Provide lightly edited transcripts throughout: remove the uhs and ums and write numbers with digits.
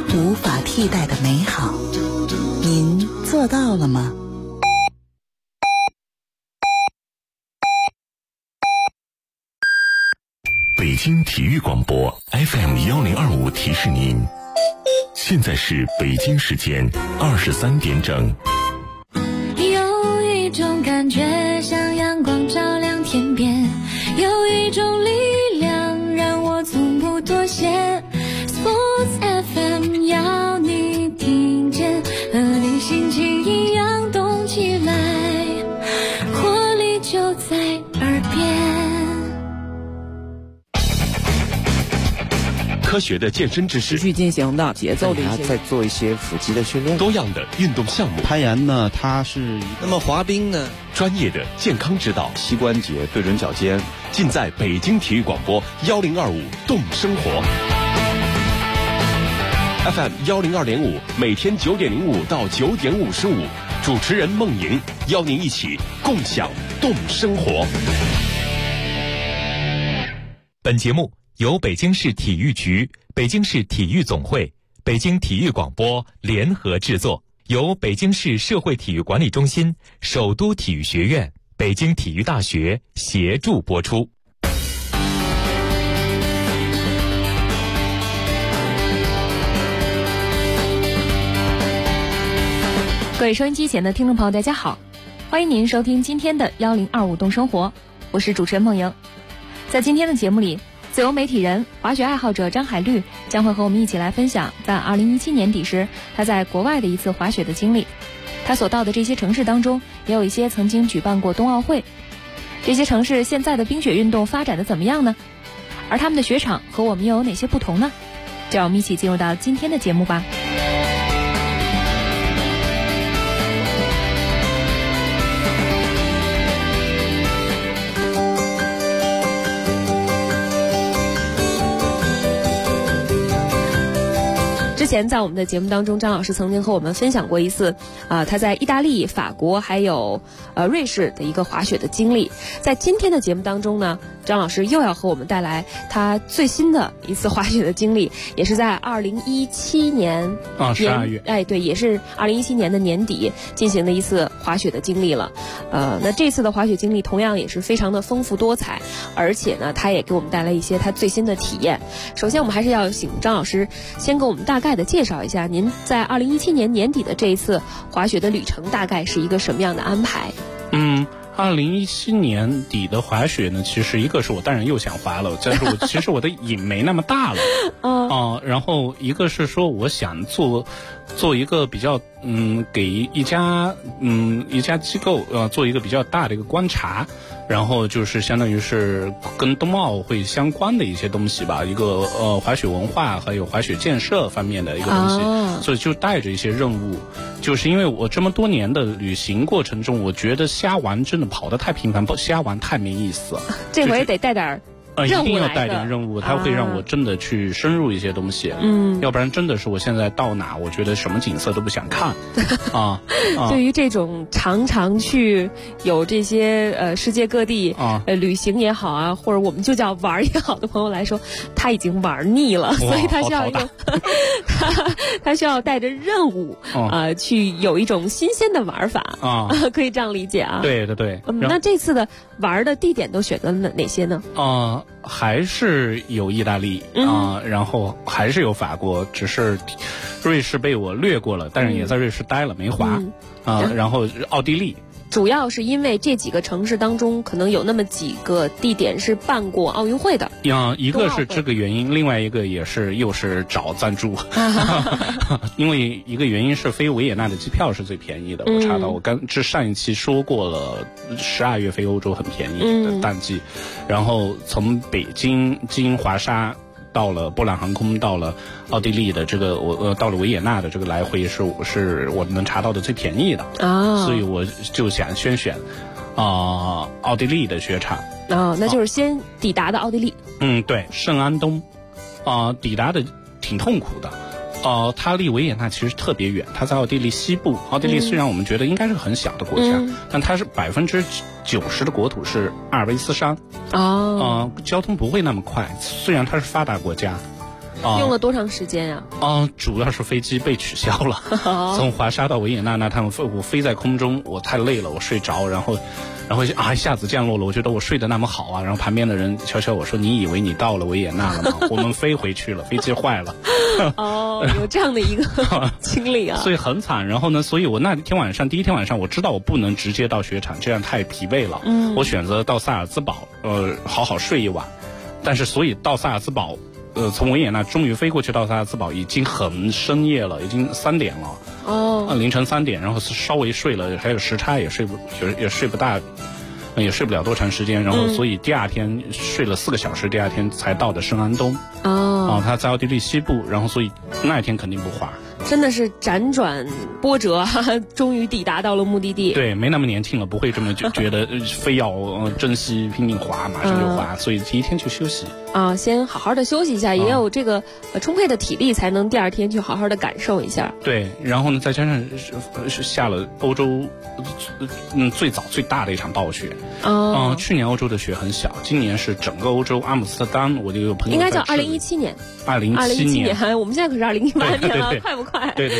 无法替代的美好。您做到了吗？ 北京体育广播 FM1025 提示您，现在是北京时间23点整。 有一种感觉像阳光照亮天边，有一种力量让我从不妥协。 Sports FM 要你听见，和你心情一样动起来，活力就在耳边。 科学的健身知识， 持续进行的节奏的一些， 再做一些腹肌的训练， 多样的运动项目。 攀岩呢，它是那么滑冰呢， 专业的健康指导， 膝关节对准脚尖， 尽在北京体育广播1025动生活 FM 102.5，每天9点05到9点55，主持人梦莹邀您一起共享动生活。 本节目由北京市体育局、北京市体育总会、北京体育广播联合制作，由北京市社会体育管理中心、首都体育学院、北京体育大学协助播出。 各位收音机前的听众朋友，大家好，欢迎您收听今天的1025动生活，我是主持人梦莹。在今天的节目里，自由媒体人、滑雪爱好者张海绿将会和我们一起来分享在2017年底时他在国外的一次滑雪的经历。他所到的这些城市当中，也有一些曾经举办过冬奥会。这些城市现在的冰雪运动发展的怎么样呢？而他们的雪场和我们又有哪些不同呢？就让我们一起进入到今天的节目吧。之前在我们的节目当中，张老师曾经和我们分享过一次他在意大利、法国还有瑞士的一个滑雪的经历。在今天的节目当中呢，张老师又要和我们带来他最新的一次滑雪的经历，也是在2017年 12月， 对，也是2017年的年底进行的一次滑雪的经历了。那这次的滑雪经历同样也是非常的丰富多彩，而且呢，他也给我们带来一些他最新的体验。首先，我们还是要请张老师先给我们大概的介绍一下，您在2017年年底的这一次滑雪的旅程大概是一个什么样的安排 ？2017年底的滑雪呢，其实一个是我当然又想滑了，但是其实我的瘾没那么大了然后一个是说我想做一个比较给一家机构做一个比较大的一个观察，然后就是相当于是跟冬奥会相关的一些东西吧，一个滑雪文化还有滑雪建设方面的一个东西，所以就带着一些任务。就是因为我这么多年的旅行过程中，我觉得瞎玩真的跑得太频繁，瞎玩太没意思了。 这回得带点一定要带点任务，它会让我真的去深入一些东西。要不然真的是我现在到哪，我觉得什么景色都不想看对于这种常常去有这些世界各地旅行也好啊，或者我们就叫玩也好的朋友来说，他已经玩腻了，所以他需要他需要带着任务去有一种新鲜的玩法可以这样理解啊。 对对对。 那这次的玩的地点都选择了哪些呢？ 还是有意大利然后还是有法国，只是瑞士被我略过了，但是也在瑞士待了没滑然后奥地利。 主要是因为这几个城市当中可能有那么几个地点是办过奥运会的， 一个是这个原因，另外一个又是找赞助因为一个原因是飞维也纳的机票是最便宜的，我查到我上一期说过了，12月飞欧洲很便宜的淡季，然后从北京经华沙到了波兰航空，到了奥地利的这个到了维也纳的这个来回是我能查到的最便宜的所以我就想先选奥地利的雪场那就是先抵达的奥地利。 对，圣安东抵达的挺痛苦的。它离维也纳其实特别远，它在奥地利西部。奥地利虽然我们觉得应该是很小的国家，但它是90%的国土是阿尔卑斯山交通不会那么快，虽然它是发达国家用了多长时间呀？ 主要是飞机被取消了，从华沙到维也纳那趟我飞在空中，我太累了，我睡着，然后一下子降落了，我觉得我睡得那么好啊，然后旁边的人悄悄我说：“你以为你到了维也纳了吗？我们飞回去了，飞机坏了。” 有这样的一个经历啊， 所以很惨。然后呢，所以我第一天晚上我知道我不能直接到雪场，这样太疲惫了。我选择到萨尔兹堡，好好睡一晚。但是所以到萨尔兹堡，从维也纳终于飞过去到萨尔兹堡，已经很深夜了，已经3点了。凌晨3点，然后稍微睡了，还有时差也睡不了多长时间，然后所以第二天睡了4个小时，第二天才到的圣安东。他在奥地利西部，然后所以那一天肯定不滑。 真的是辗转波折，终于抵达到了目的地。 对，没那么年轻了，不会这么觉得非要珍惜拼命滑，马上就滑，所以第一天就休息。 先好好的休息一下，也有这个充沛的体力，才能第二天去好好的感受一下。 对，然后呢，再加上是下了欧洲最早最大的一场暴雪。去年欧洲的雪很小，今年是整个欧洲阿姆斯特丹，我就有朋友应该叫2017年。 2017 年，我们现在可是2018年了，快不快？ 对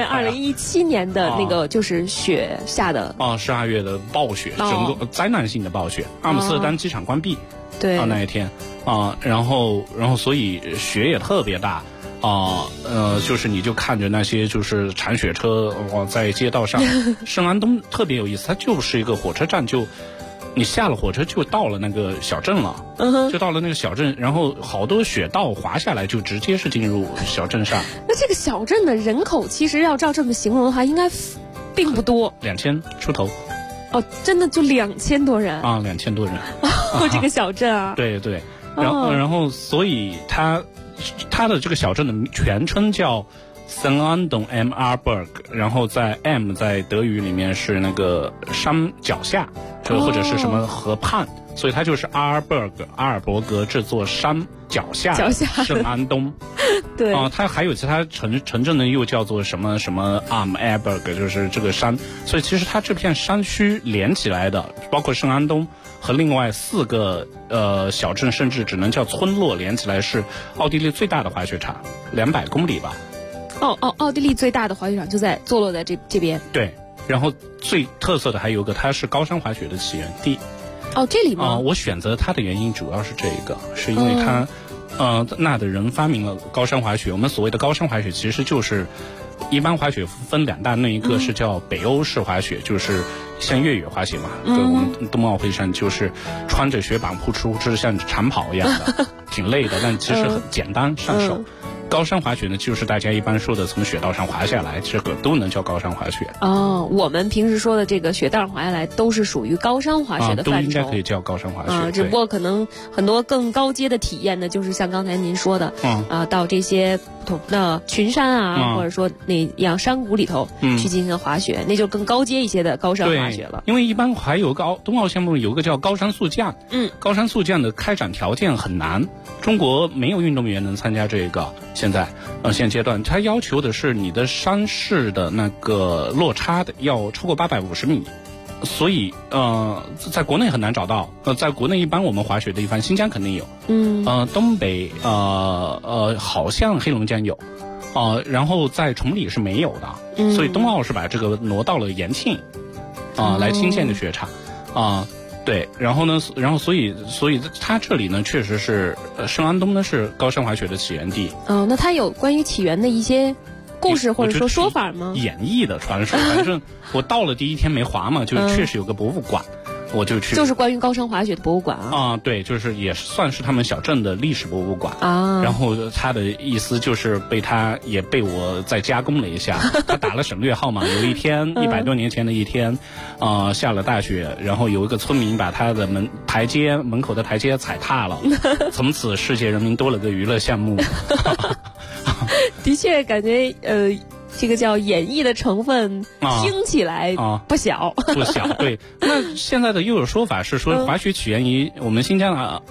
2017年的那个就是雪下的 12月的暴雪，整个灾难性的暴雪，阿姆斯特丹机场关闭。 对， 那一天然后所以雪也特别大。就是你就看着那些就是铲雪车在街道上。圣安东特别有意思，它就是一个火车站，你下了火车就到了那个小镇了，就到了那个小镇，然后好多雪道滑下来就直接是进入小镇上。 那这个小镇的人口其实要照这么形容的话，应该并不多 ，2000出头。 真的就2000多人啊 ，2000多人。 这个小镇啊， 对，然后所以它的这个小镇的全称叫圣安东 Marburg， 然后在 M 在德语里面是那个山脚下，或者是什么河畔，所以它就是阿尔伯格这座山脚下圣安东。 对它还有其他城镇呢，又叫做什么 Armberg， 就是这个山。所以其实它这片山区连起来的，包括圣安东和另外4个小镇，甚至只能叫村落连起来，是奥地利最大的滑雪场，200公里吧。 奥地利最大的滑雪场就坐落在这边。 对，然后最特色的还有个，它是高山滑雪的起源地。 这里吗？ 我选择它的原因主要是这个，是因为它那的人发明了高山滑雪。我们所谓的高山滑雪其实就是一般滑雪分2大类，一个是叫北欧式滑雪，就是像越野滑雪嘛，对，我们冬奥会上就是穿着雪板铺出，就是像长跑一样的，挺累的，但其实很简单上手。高山滑雪呢，就是大家一般说的从雪道上滑下来，这个都能叫高山滑雪。 我们平时说的这个雪道上滑下来，都是属于高山滑雪的范畴， 都应该可以叫高山滑雪。 只不过可能很多更高阶的体验呢，就是像刚才您说的，到这些不同的群山啊，或者说那样山谷里头去进行滑雪，那就更高阶一些的高山滑雪了。 因为一般还有个冬奥项目有个叫高山速降，高山速降的开展条件很难，中国没有运动员能参加这个。现阶段，它要求的是你的山势的那个落差的要超过850米，所以在国内很难找到。在国内一般我们滑雪的地方，新疆肯定有，东北好像黑龙江有，然后在崇礼是没有的，所以冬奥是把这个挪到了延庆，来新建的雪场，对，然后所以它这里呢，确实是圣安东呢是高山滑雪的起源地。 那它有关于起源的一些故事或者说法吗？ 演绎的传说，反正我到了第一天没滑嘛，就确实有个博物馆。我就去， 就是关于高山滑雪的博物馆啊。 对，就是也算是他们小镇的历史博物馆啊。 然后他的意思就是也被我再加工了一下，他打了省略号嘛。有一天100多年前的一天，下了大雪，然后有一个村民把他的门口的台阶踩踏了，从此世界人民多了个娱乐项目。 的确，感觉这个叫演绎的成分，听起来不小， 不小。对，那现在的又有说法是说，滑雪起源于我们新疆的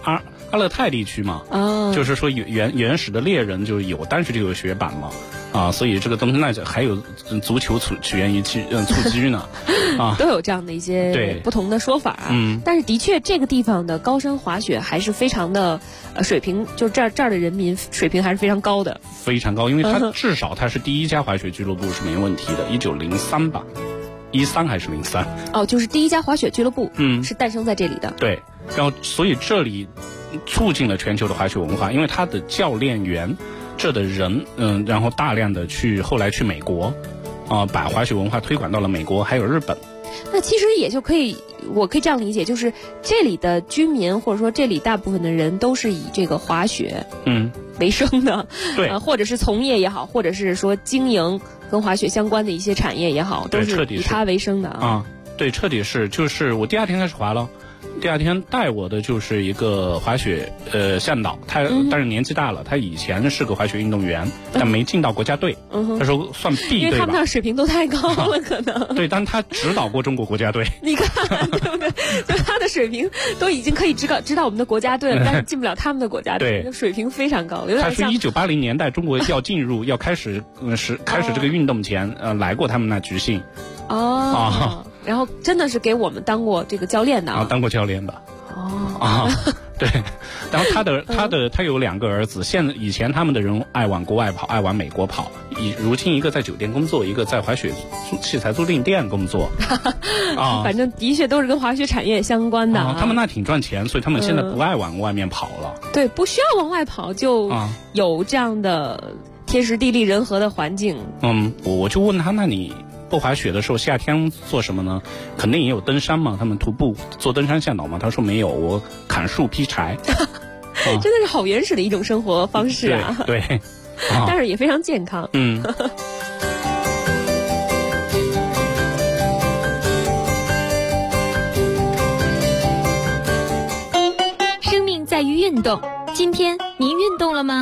阿勒泰地区嘛，就是说原始的猎人就有，当时就有雪板嘛。所以这个东西那还有足球起源于蹴鞠呢， 都有这样的一些不同的说法但是的确这个地方的高山滑雪还是非常的水平，就这儿的人民水平还是非常高的， 非常高，因为它至少它是第一家滑雪俱乐部是没问题的，1903吧，13还是03？ 就是第一家滑雪俱乐部，是诞生在这里的。对， 然后所以这里促进了全球的滑雪文化，因为它的教练员。这的人，然后大量的后来去美国，把滑雪文化推广到了美国，还有日本。 那其实也就我可以这样理解，就是这里的居民或者说这里大部分的人都是以这个滑雪为生的， 对， 或者是从业也好，或者是说经营跟滑雪相关的一些产业也好，都是以它为生的啊。 对，彻底是，就是我第二天开始滑了。第二天带我的就是一个滑雪向导，他但是年纪大了，他以前是个滑雪运动员，但没进到国家队。他说算 B 队吧， 因为他们那水平都太高了，可能。 对，但他指导过中国国家队。 你看，对不对？就他的水平都已经可以指导我们的国家队了，但是进不了他们的国家队， 对， 水平非常高。有点像他说1980年代中国要进入要开始这个运动前，来过他们那局训。 然后真的是给我们当过这个教练的当过教练的。对，然后他有2个儿子，以前他们的人爱往国外跑，爱往美国跑，如今一个在酒店工作，一个在滑雪器材租赁店工作。 反正的确都是跟滑雪产业相关的。 他们那挺赚钱，所以他们现在不爱往外面跑了。 对，不需要往外跑，就有这样的天时地利人和的环境。 我就问他，那你不滑雪的时候夏天做什么呢？肯定也有登山嘛，他们徒步做登山向导嘛。他说没有，我砍树劈柴。 真的是好原始的一种生活方式啊。 对， 但是也非常健康。 生命在于运动，今天您运动了吗？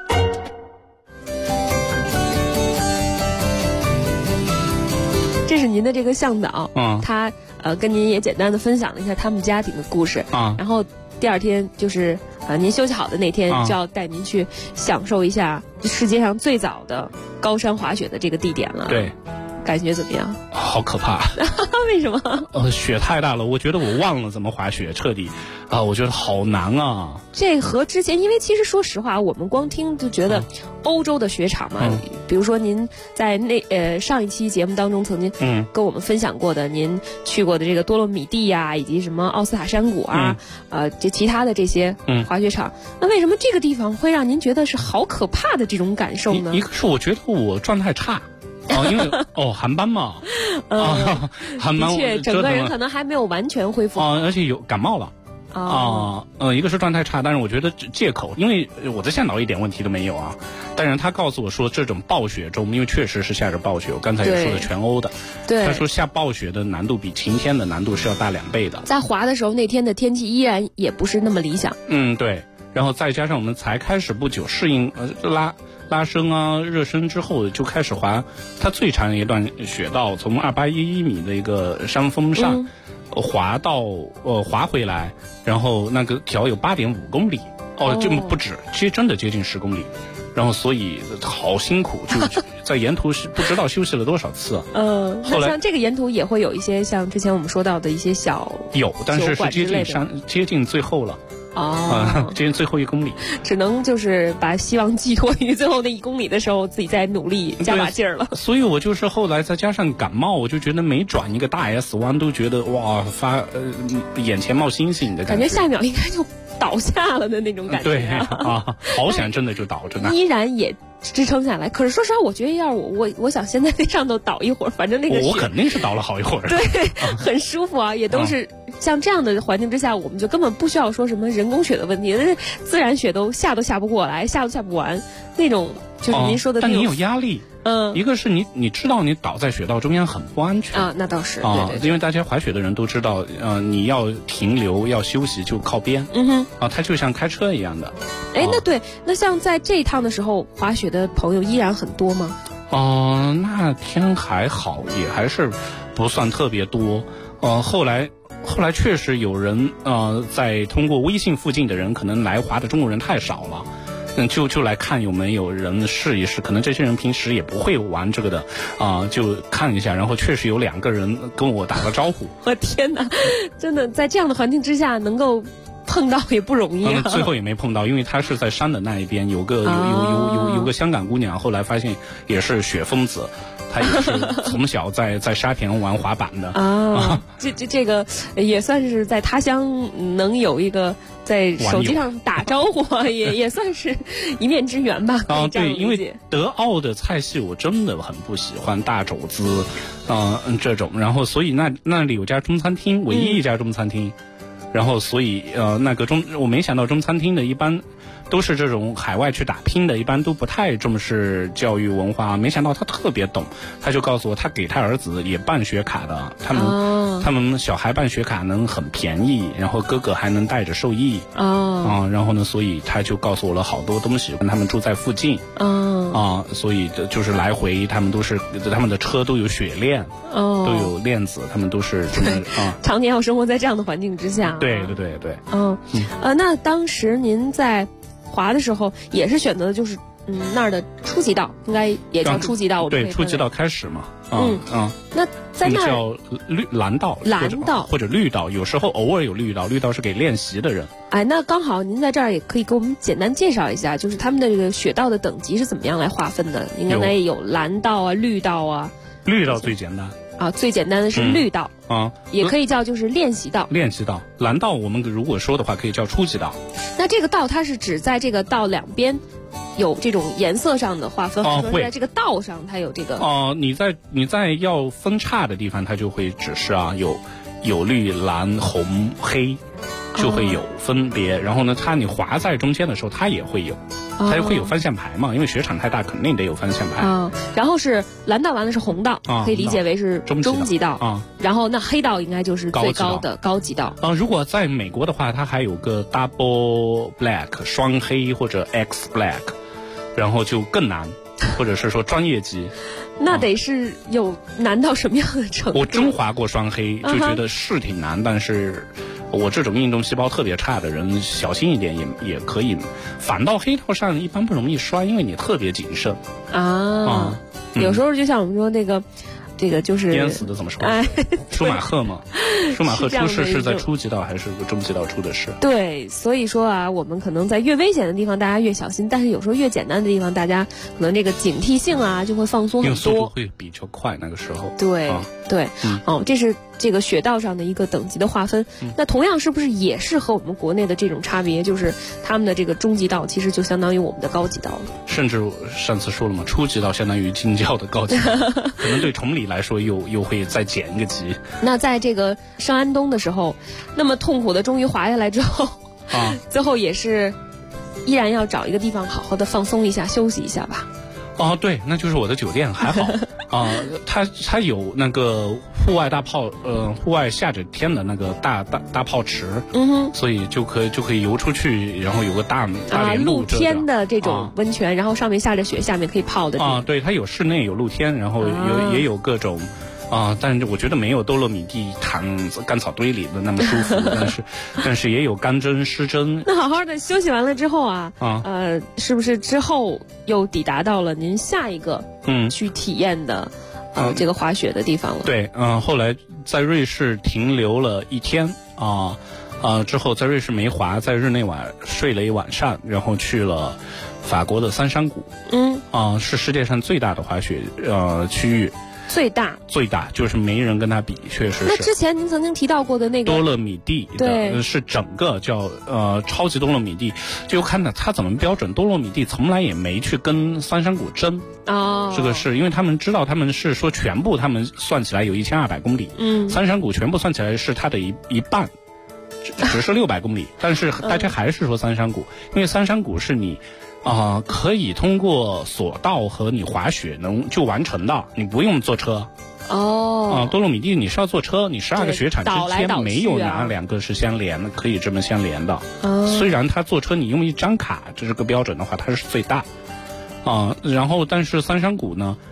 这是您的这个向导，他跟您也简单的分享了一下他们家庭的故事，然后第二天就是您休息好的那天，就要带您去享受一下世界上最早的高山滑雪的这个地点了。 对， 感觉怎么样？ 好可怕！ 为什么？ 雪太大了，我觉得我忘了怎么滑雪，彻底我觉得好难啊。 这和之前，因为其实说实话，我们光听就觉得欧洲的雪场嘛，比如说您在上一期节目当中曾经跟我们分享过的，您去过的这个多洛米蒂呀，以及什么奥斯塔山谷啊，这其他的这些滑雪场，那为什么这个地方会让您觉得是好可怕的这种感受呢？ 一个是我觉得我状态差。因为寒斑嘛，寒斑， 的确，整个人可能还没有完全恢复而且有感冒了。一个是状态差，但是我觉得借口，因为我的向导一点问题都没有啊。但是他告诉我说，这种暴雪中，因为确实是下着暴雪，我刚才也说的全欧的， 对， 他说下暴雪的难度比晴天的难度是要大2倍的。 在滑的时候，那天的天气依然也不是那么理想。 对，然后再加上我们才开始不久适应拉伸热身之后就开始滑，它最长的一段雪道从2811米的一个山峰上滑到滑回来，然后那个条有8.5公里，这么不止，其实真的接近10公里，然后所以好辛苦，就在沿途是不知道休息了多少次。 后来像这个沿途也会有一些像之前我们说到的一些但是是接近最后了。接近最后1公里， 只能就是把希望寄托于最后那1公里的时候，自己再努力加把劲儿了。 所以我就是后来再加上感冒，我就觉得每转一个大 S 弯都觉得哇眼前冒星星的感觉下一秒应该就倒下了的那种感觉。 对好想真的就倒着呢， 依然也支撑下来。可是说实话，我觉得要是我想现在在上头倒一会儿，反正那个我肯定是倒了好一会儿。 对，很舒服也都是像这样的环境之下，我们就根本不需要说什么人工雪的问题，但是自然雪都下不过来，下都下不完那种，就是您说的那种。 但你有压力。一个是你知道你倒在雪道中间很不安全那倒是对， 因为大家滑雪的人都知道，你要停留要休息就靠边，它就像开车一样的。 那对，那像在这一趟的时候，滑雪的朋友依然很多吗？ 那天还好，也还是不算特别多。后来后来确实有人在通过微信附近的人，可能来滑的中国人太少了。就来看有没有人试一试，可能这些人平时也不会玩这个的，就看一下，然后确实有2个人跟我打个招呼。 我天哪，真的在这样的环境之下能够碰到也不容易啊。 最后也没碰到，因为他是在山的那一边，有个香港姑娘，后来发现也是雪疯子。他也是从小在沙田玩滑板的啊，这个也算是在他乡能有一个在手机上打招呼，也算是一面之缘吧。 对，因为德奥的菜系我真的很不喜欢大肘子，这种，然后所以那里有家中餐厅，唯一一家中餐厅，然后所以我没想到中餐厅的一般都是这种海外去打拼的，一般都不太重视教育文化，没想到他特别懂，他就告诉我他给他儿子也办学卡的，他们小孩办学卡能很便宜，然后哥哥还能带着受益然后呢，所以他就告诉我了好多东西，跟他们住在附近所以就是来回他们的车都有雪链都有链子，他们都是这么常年要生活在这样的环境之下。 对。 那当时您在滑的时候也是选择的就是那儿的初级道，应该也叫初级道，我们对初级道开始嘛。 那在那儿叫蓝道或者绿道，有时候偶尔有绿道，绿道是给练习的人。 那刚好您在这儿也可以给我们简单介绍一下，就是他们的这个雪道的等级是怎么样来划分的？您刚才有蓝道啊、绿道啊。 绿道最简单。 最简单的是绿道也可以叫就是练习道。 练习道，蓝道我们如果说的话可以叫初级道。 那这个道它是指在这个道两边有这种颜色上的划分，还是说在这个道上它有这个？ 你在要分叉的地方，它就会指示有绿、蓝、红、黑，就会有分别。然后呢，你滑在中间的时候，它也会有。它就会有方向牌嘛，因为雪场太大，肯定得有方向牌。 然后是蓝道完了是红道，可以理解为是中级道。然后那黑道应该就是最高的高级道。 如果在美国的话，它还有个 double black 双黑或者 X black， 然后就更难，或者是说专业级。 那得是有难到什么样的程度？ 我真滑过双黑，就觉得是挺难，但是我这种运动细胞特别差的人，小心一点也可以。反倒黑道上一般不容易摔，因为你特别谨慎有时候就像我们说这个就是淹死的怎么说？舒马赫嘛，舒马赫出事是在初级道还是中级道出的事？ 对，所以说我们可能在越危险的地方大家越小心，但是有时候越简单的地方，大家可能这个警惕性就会放松很多， 速度会比较快那个时候。 对。这是这个雪道上的一个等级的划分。那同样是不是也是和我们国内的这种差别，就是他们的这个中级道其实就相当于我们的高级道了？ 甚至上次说了嘛，初级道相当于京郊的高级道，可能对崇礼来说又会再减一个级。 那在这个上安东的时候，那么痛苦的终于滑下来之后最后也是依然要找一个地方好好的放松一下休息一下吧。 对，那就是我的酒店还好它有那个户外大泡户外下着天的那个大泡池，所以就可以游出去，然后有个大连露天的这种温泉，然后上面下着雪，下面可以泡的对，它有室内有露天，然后也有各种但是我觉得没有多洛米蒂躺干草堆里的那么舒服，但是也有干蒸湿蒸。 那好好的休息完了之后是不是之后又抵达到了您下一个去体验的这个滑雪的地方了？ 对，后来在瑞士停留了1天之后在瑞士没滑，在日内瓦睡了一晚上，然后去了法国的三山谷。是世界上最大的滑雪区域。 最大就是没人跟他比，确实是。 那之前您曾经提到过的那个多洛米蒂的，是整个叫超级多洛米蒂，就看到它怎么标准。多洛米蒂从来也没去跟三山谷争这个是因为他们知道他们是说全部他们算起来有1200公里，三山谷全部算起来是它的一半，只是600公里，但是大家还是说三山谷，因为三山谷是你。可以通过索道和你滑雪就完成的，你不用坐车。多洛米蒂你是要坐车，你12个雪场之间没有哪2个是相连的，可以这么相连的。虽然它坐车你用一张卡，这是个标准的话，它是最大。然后但是三山谷呢，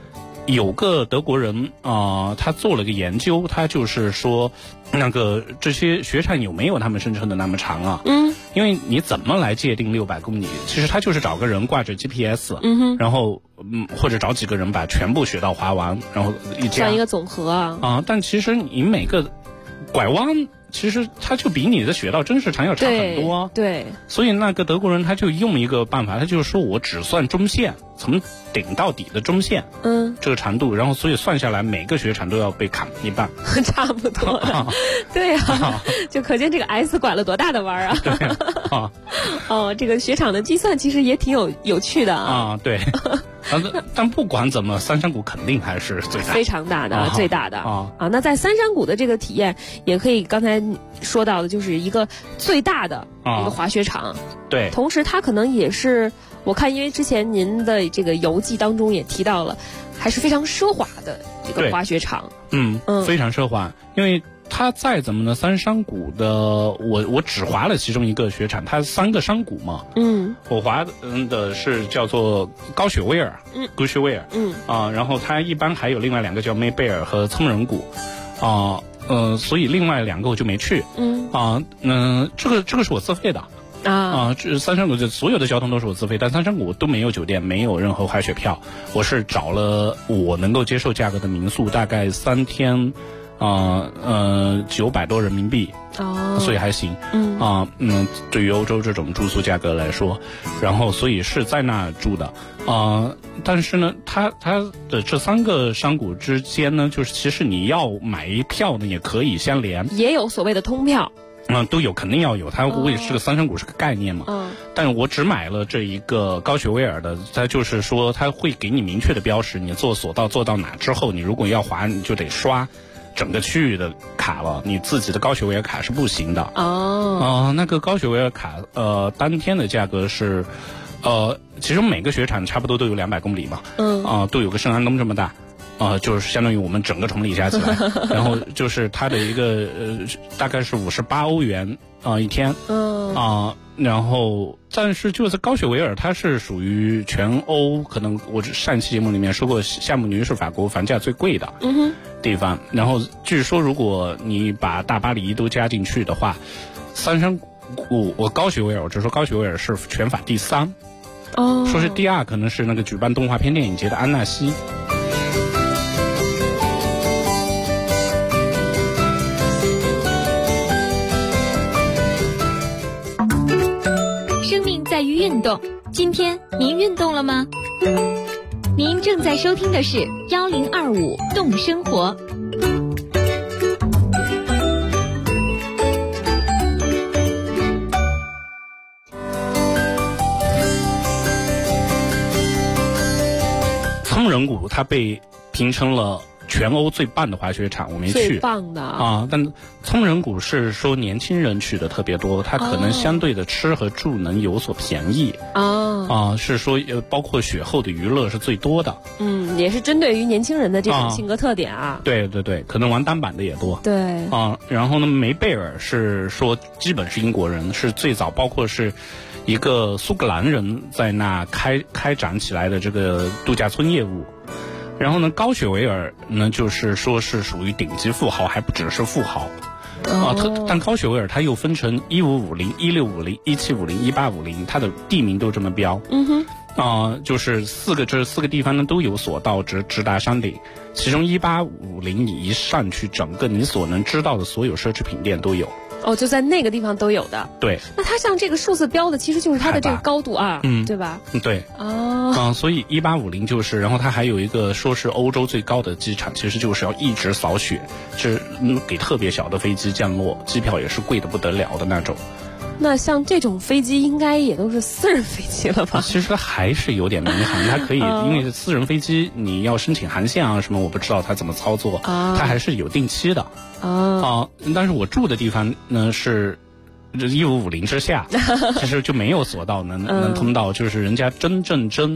有个德国人他做了个研究，他就是说那个这些雪铲有没有他们声称的那么长啊？因为你怎么来界定600公里？其实他就是找个人挂着 GPS，然后或者找几个人把全部雪道滑完，然后像一个总和啊。 但其实你每个拐弯，其实它就比你的雪道真实长要差很多。 对， 所以那个德国人他就用一个办法，他就是说我只算中线，从顶到底的中线，这个长度，然后所以算下来每个雪铲都要被砍一半， 差不多。对啊，就可见这个 S 拐了多大的弯啊！对这个雪场的计算其实也挺有趣的啊。 对。但不管怎么，三山谷肯定还是最大， 非常大的，最大的那在三山谷的这个体验，也可以刚才说到的，就是一个最大的一个滑雪场。 对， 同时它可能也是我看，因为之前您的这个游记当中也提到了，还是非常奢华的这个滑雪场。 非常奢华，因为它再怎么呢，三山谷的我只滑了其中一个雪场，它3个山谷嘛。我滑的是叫做高雪威尔，Good雪威尔。然后它一般还有另外2个叫梅贝尔和聪人谷。所以另外2个我就没去。这个是我自费的。这三山谷就所有的交通都是我自费，但三山谷都没有酒店，没有任何滑雪票。我是找了我能够接受价格的民宿，大概3天，900多人民币。所以还行。对于欧洲这种住宿价格来说，然后所以是在那住的。但是呢，它的这3个山谷之间呢，就是其实你要买一票呢，也可以相连， 也有所谓的通票。 都有，肯定要有。它我也是个三山谷是个概念嘛。但我只买了这一个高雪威尔的，它就是说它会给你明确的标识，你坐索道坐到哪之后，你如果要滑，你就得刷整个区域的卡了，你自己的高雪威尔卡是不行的。那个高雪威尔卡当天的价格是其实每个雪场差不多都有200公里嘛。都有个圣安东这么大。就是相当于我们整个崇礼加起来，然后就是它的一个大概是58欧元一天。然后但是就是高雪维尔，它是属于全欧，可能我上期节目里面说过，夏慕尼是法国房价最贵的地方。然后据说如果你把大巴黎都加进去的话，三山谷我高雪维尔，我只说高雪维尔是全法第3。说是第2可能是那个举办动画片电影节的安纳西。 在于运动，今天您运动了吗？您正在收听的是1025动生活。 聪人谷它被评成了全欧最棒的滑雪场，我没去。 最棒的但聪人谷是说年轻人去的特别多，它可能相对的吃和住能有所便宜。是说包括雪后的娱乐是最多的。 也是针对于年轻人的这种性格特点啊。 对对对，可能玩单板的也多。 对。 然后呢，梅贝尔是说基本是英国人，是最早包括是一个苏格兰人在那开展起来的这个度假村业务。然后呢，高雪维尔呢，就是说是属于顶级富豪，还不只是富豪。但高雪维尔它又分成1550、1650、1750、1850，它的地名都这么标。就是这4个地方呢都有索道直达山顶，其中1850你一上去，整个你所能知道的所有奢侈品店都有。 就在那个地方都有的。 对。 那它像这个数字标的，其实就是它的这个高度啊，对吧？ 对。所以1850就是，然后它还有一个说是欧洲最高的机场，其实就是要一直扫雪，是给特别小的飞机降落，机票也是贵得不得了的那种。 那像这种飞机应该也都是私人飞机了吧？ 其实还是有点民航，它可以，因为私人飞机你要申请航线啊什么，我不知道它怎么操作，它还是有定期的。但是我住的地方呢是1550之下，其实就没有索道能通到，就是人家真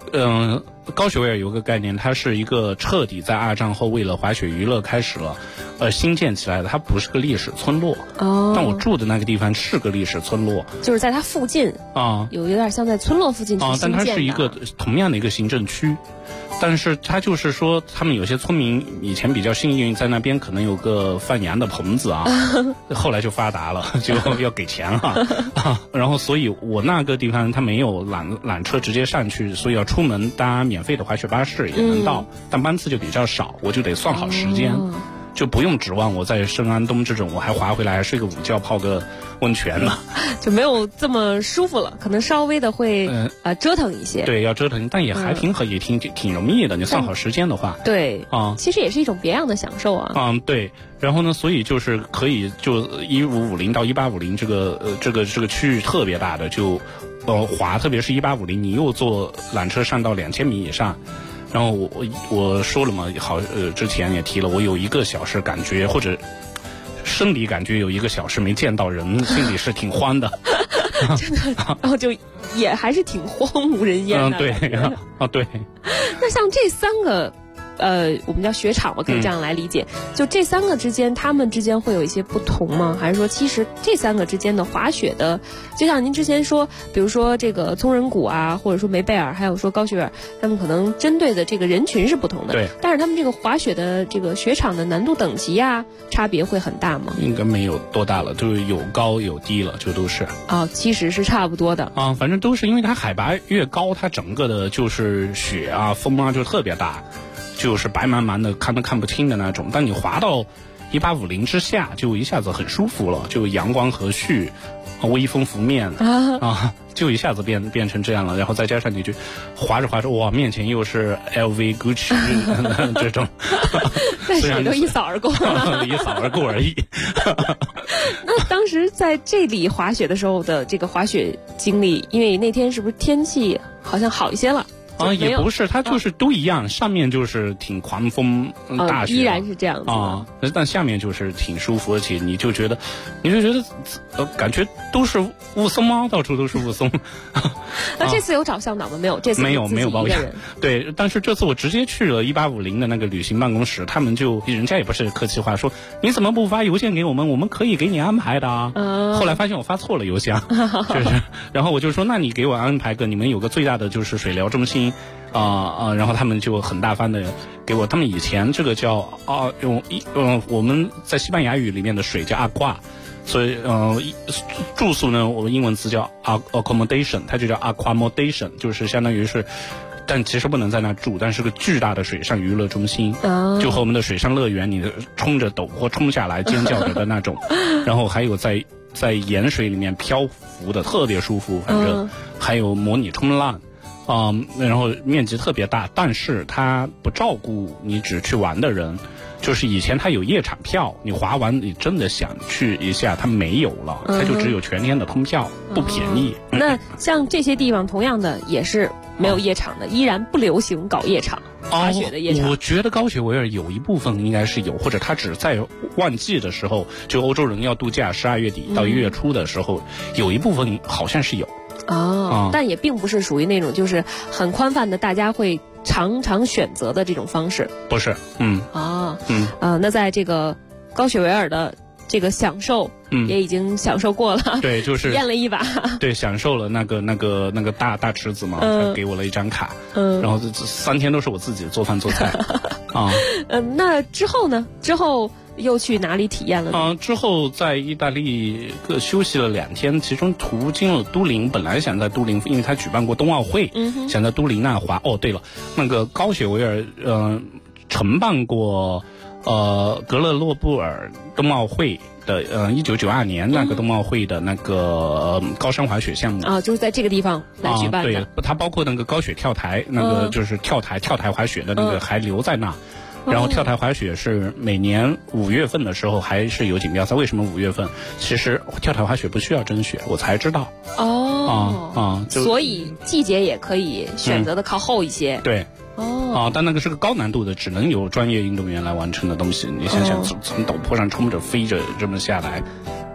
高雪维尔有个概念，它是一个彻底在二战后为了滑雪娱乐开始了新建起来的，它不是个历史村落。但我住的那个地方是个历史村落， 就是在它附近有点像在村落附近去新建的。 但它是一个同样的一个行政区。但是他就是说，他们有些村民以前比较幸运，在那边可能有个放羊的棚子后来就发达了，就要给钱了然后所以我那个地方它没有缆车直接上去，所以要出门搭免费的滑雪巴士也能到，但班次就比较少，我就得算好时间。就不用指望我在圣安东这种我还滑回来还睡个午觉泡个温泉了， 就没有这么舒服了，可能稍微的会折腾一些。 对，要折腾，但也还挺容易的，你算好时间的话。 对其实也是一种别样的享受啊。 对。然后呢，所以就是可以就1550到1850这个区域特别大的就滑，特别是1850，你又坐缆车上到2000米以上。然后我说了嘛，之前也提了，我有1个小时感觉或者生理感觉有1个小时没见到人，心里是挺慌的真的，然后就也还是挺荒无人烟的。 对对。 那像这3个我们叫雪场，我可以这样来理解，就这3个之间，他们之间会有一些不同吗？还是说其实这3个之间的滑雪的，就像您之前说，比如说这个松仁谷啊，或者说梅贝尔，还有说高雪尔，他们可能针对的这个人群是不同的。 对。 但是他们这个滑雪的这个雪场的难度等级啊，差别会很大吗？ 应该没有多大了，就是有高有低了，就都是。 其实是差不多的。 反正都是因为它海拔越高，它整个的就是雪啊、风啊就特别大。就是白茫茫的看都看不清的那种，但你滑到1850之下就一下子很舒服了，就阳光和煦，微风拂面就一下子变成这样了。然后再加上你就滑着滑着，哇，面前又是 LV Gucci 这种但水都一扫而过一扫而过而已那当时在这里滑雪的时候的这个滑雪经历，因为那天是不是天气好像好一些了？ 也不是，它就是都一样，上面就是挺狂风大雪， 依然是这样子但下面就是挺舒服，而且你就觉得感觉都是雾凇吗？到处都是雾凇那这次有找向导吗？没有，这次没有包养。对，但是这次我直接去了1850的那个旅行办公室，他们就人家也不是客气话，说你怎么不发邮件给我们，我们可以给你安排的后来发现我发错了邮箱就是然后我就说那你给我安排个你们有个最大的就是水疗中心然后他们就很大方的给我，他们以前这个叫我们在西班牙语里面的水叫阿挂，所以住宿呢，我们英文词叫 accommodation， 它就叫 accommodation， 就是相当于是，但其实不能在那住，但是个巨大的水上娱乐中心，就和我们的水上乐园，你冲着陡坡冲下来尖叫着的那种，然后还有在盐水里面漂浮的特别舒服，反正还有模拟冲浪。然后面积特别大，但是它不照顾你只去玩的人。就是以前它有夜场票，你滑完你真的想去一下，它没有了，它就只有全天的通票，不便宜。 那像这些地方同样的也是没有夜场的，依然不流行搞夜场滑雪的夜场。 我觉得高雪维尔有一部分应该是有，或者它只在旺季的时候，就欧洲人要度假12月底到1月初的时候，有一部分好像是有。 但也并不是属于那种就是很宽泛的，大家会常常选择的这种方式。 不是， 那在这个高雪维尔的这个享受，也已经享受过了， 对，就是体验了一把， 对，享受了那个大池子嘛，他给我了一张卡，然后3天都是我自己做饭做菜那之后呢？之后又去哪里体验了呢？ 之后在意大利休息了2天，其中途经了都灵。本来想在都灵，因为他举办过冬奥会，想在都灵那滑。对了，那个高雪维尔承办过格勒诺布尔冬奥会的1992年那个冬奥会的那个高山滑雪项目就是在这个地方来举办的。 对，它包括那个高雪跳台，那个就是跳台滑雪的那个还留在那。然后跳台滑雪是每年5月份的时候还是有锦标赛。为什么5月份？其实跳台滑雪不需要甄选，我才知道。 所以季节也可以选择的靠后一些。 对。但那个是个高难度的，只能由专业运动员来完成的东西。你想想，从陡坡上冲着飞着这么下来，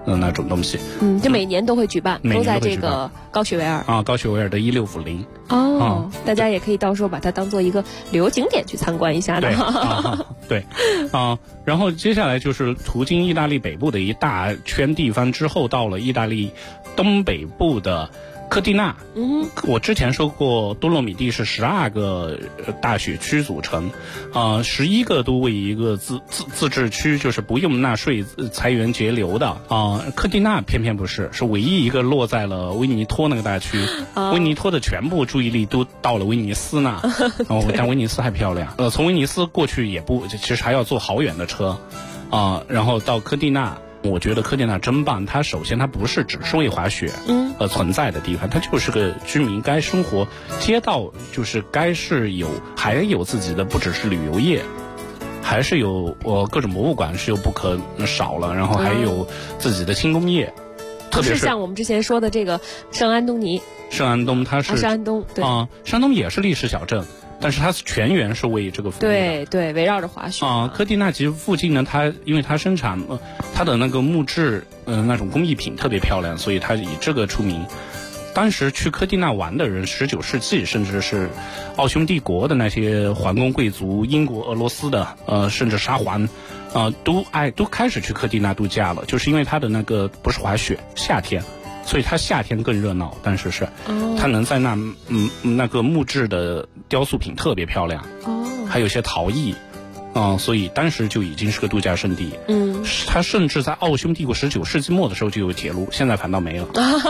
那种东西。 就每年都会举办，都在这个高雪维尔啊，高雪维尔的1650。 大家也可以到时候把它当做一个旅游景点去参观一下的。 对，然后接下来就是途经意大利北部的一大圈地方之后，到了意大利东北部的科蒂纳。我之前说过，多洛米蒂是12个大雪区组成，11个都为一个自治区，就是不用纳税、财源节流的科蒂纳偏偏不是，是唯一一个落在了威尼托那个大区。威尼托的全部注意力都到了威尼斯那，但威尼斯还漂亮。从威尼斯过去其实还要坐好远的车然后到科蒂纳。我觉得科蒂纳真棒，它首先它不是只是为滑雪存在的地方，它就是个居民该生活，街道就是该是还有自己的，不只是旅游业，还是有各种博物馆是又不可少了，然后还有自己的轻工业，特别是像我们之前说的这个圣安东尼。 圣安东它是圣安东，对圣安东也是历史小镇。但是它全员是为这个服务的， 对，围绕着滑雪科蒂纳其实附近呢，因为它生产它的那个木质那种工艺品特别漂亮，所以它以这个出名。当时去科蒂纳玩的人，19世纪甚至是奥匈帝国的那些皇宫贵族、英国、俄罗斯的甚至沙皇都开始去科蒂纳度假了，就是因为它的那个不是滑雪，夏天。所以它夏天更热闹，但是它能在那个木质的雕塑品特别漂亮还有一些陶艺所以当时就已经是个度假胜地。它甚至在奥匈帝国19世纪末的时候就有铁路，现在反倒没了。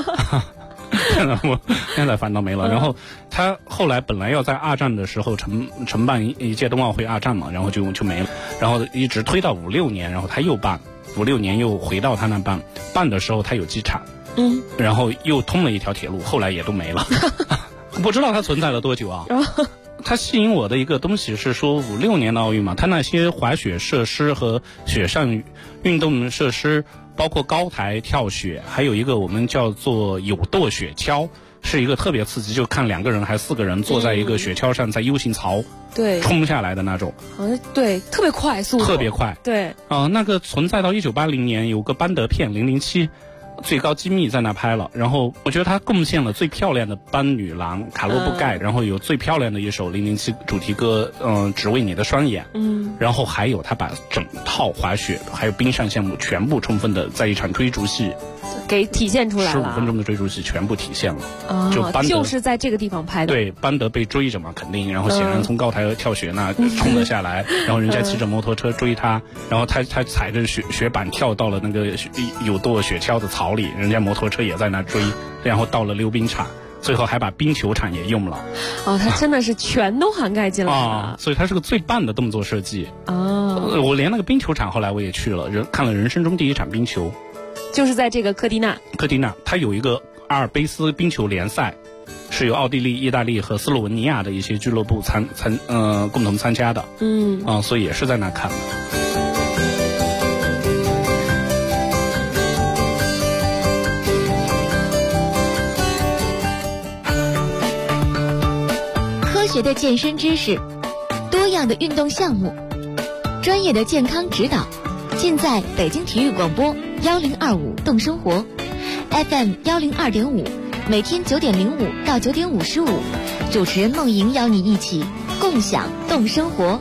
现在反倒没了。然后他后来本来要在二战的时候承办一届冬奥会二战嘛，然后就没了，然后一直推到56年，然后他又办，56年又回到他那办的时候他有机场。然后又通了一条铁路，后来也都没了。不知道它存在了多久啊。它吸引我的一个东西是说56年的奥运嘛，它那些滑雪设施和雪上运动设施，包括高台跳雪，还有一个我们叫做有舵雪橇，是一个特别刺激，就看2个人还是4个人坐在一个雪橇上，在 U 型槽冲下来的那种。 对，特别快速， 特别快。 对， 那个存在到1980年，有个班德片007。最高机密在那拍了，然后我觉得他贡献了最漂亮的班女郎卡洛布盖，然后有最漂亮的一首007主题歌，只为你的双眼，然后还有他把整套滑雪还有冰上项目全部充分的在一场追逐戏给体现出来了 ，15分钟的追逐戏全部体现了， 就是在这个地方拍的。 对，班德被追着嘛，肯定，然后显然从高台跳雪那冲了下来，然后人家骑着摩托车追他，然后他踩着雪板跳到了那个有舵雪橇的槽里，人家摩托车也在那追，然后到了溜冰场，最后还把冰球场也用了。 他真的是全都涵盖进来了所以他是个最棒的动作设计我连那个冰球场后来我也去了，看了人生中第一场冰球。 就是在这个科蒂纳， 它有一个阿尔卑斯冰球联赛，是由奥地利、意大利和斯洛文尼亚的一些俱乐部共同参加的。所以也是在那看的。 科学的健身知识，多样的运动项目，专业的健康指导，尽在北京体育广播1025动生活 FM 102.5，每天9点05到9点55，主持人梦莹邀你一起共享动生活。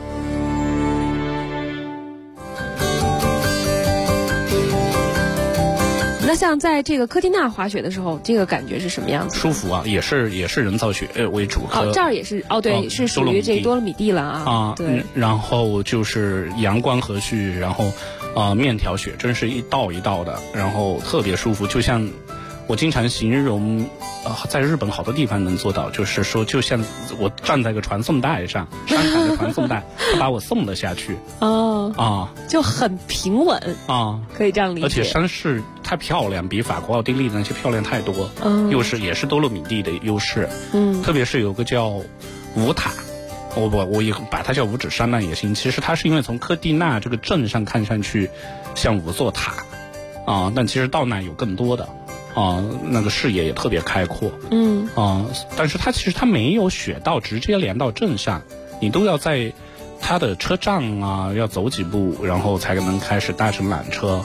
那像在这个科蒂纳滑雪的时候，这个感觉是什么样子？ 舒服啊，也是人造雪为主。 这儿也是对，是属于这多洛米蒂了啊。对， 然后就是阳光和煦，然后面条雪真是一道一道的，然后特别舒服，就像我经常形容在日本好多地方能做到，就是说就像我站在个传送带上，山海的传送带，他把我送了下去。 就很平稳可以这样理解。 而且山势太漂亮，比法国、奥地利的那些漂亮太多。也是多洛米蒂的优势。特别是有个叫五塔，我也把它叫五指山那也行。其实它是因为从科蒂纳这个镇上看上去像5座塔但其实到那有更多的那个视野也特别开阔。但是它其实没有雪道直接连到镇上，你都要在它的车站要走几步，然后才能开始搭乘缆车。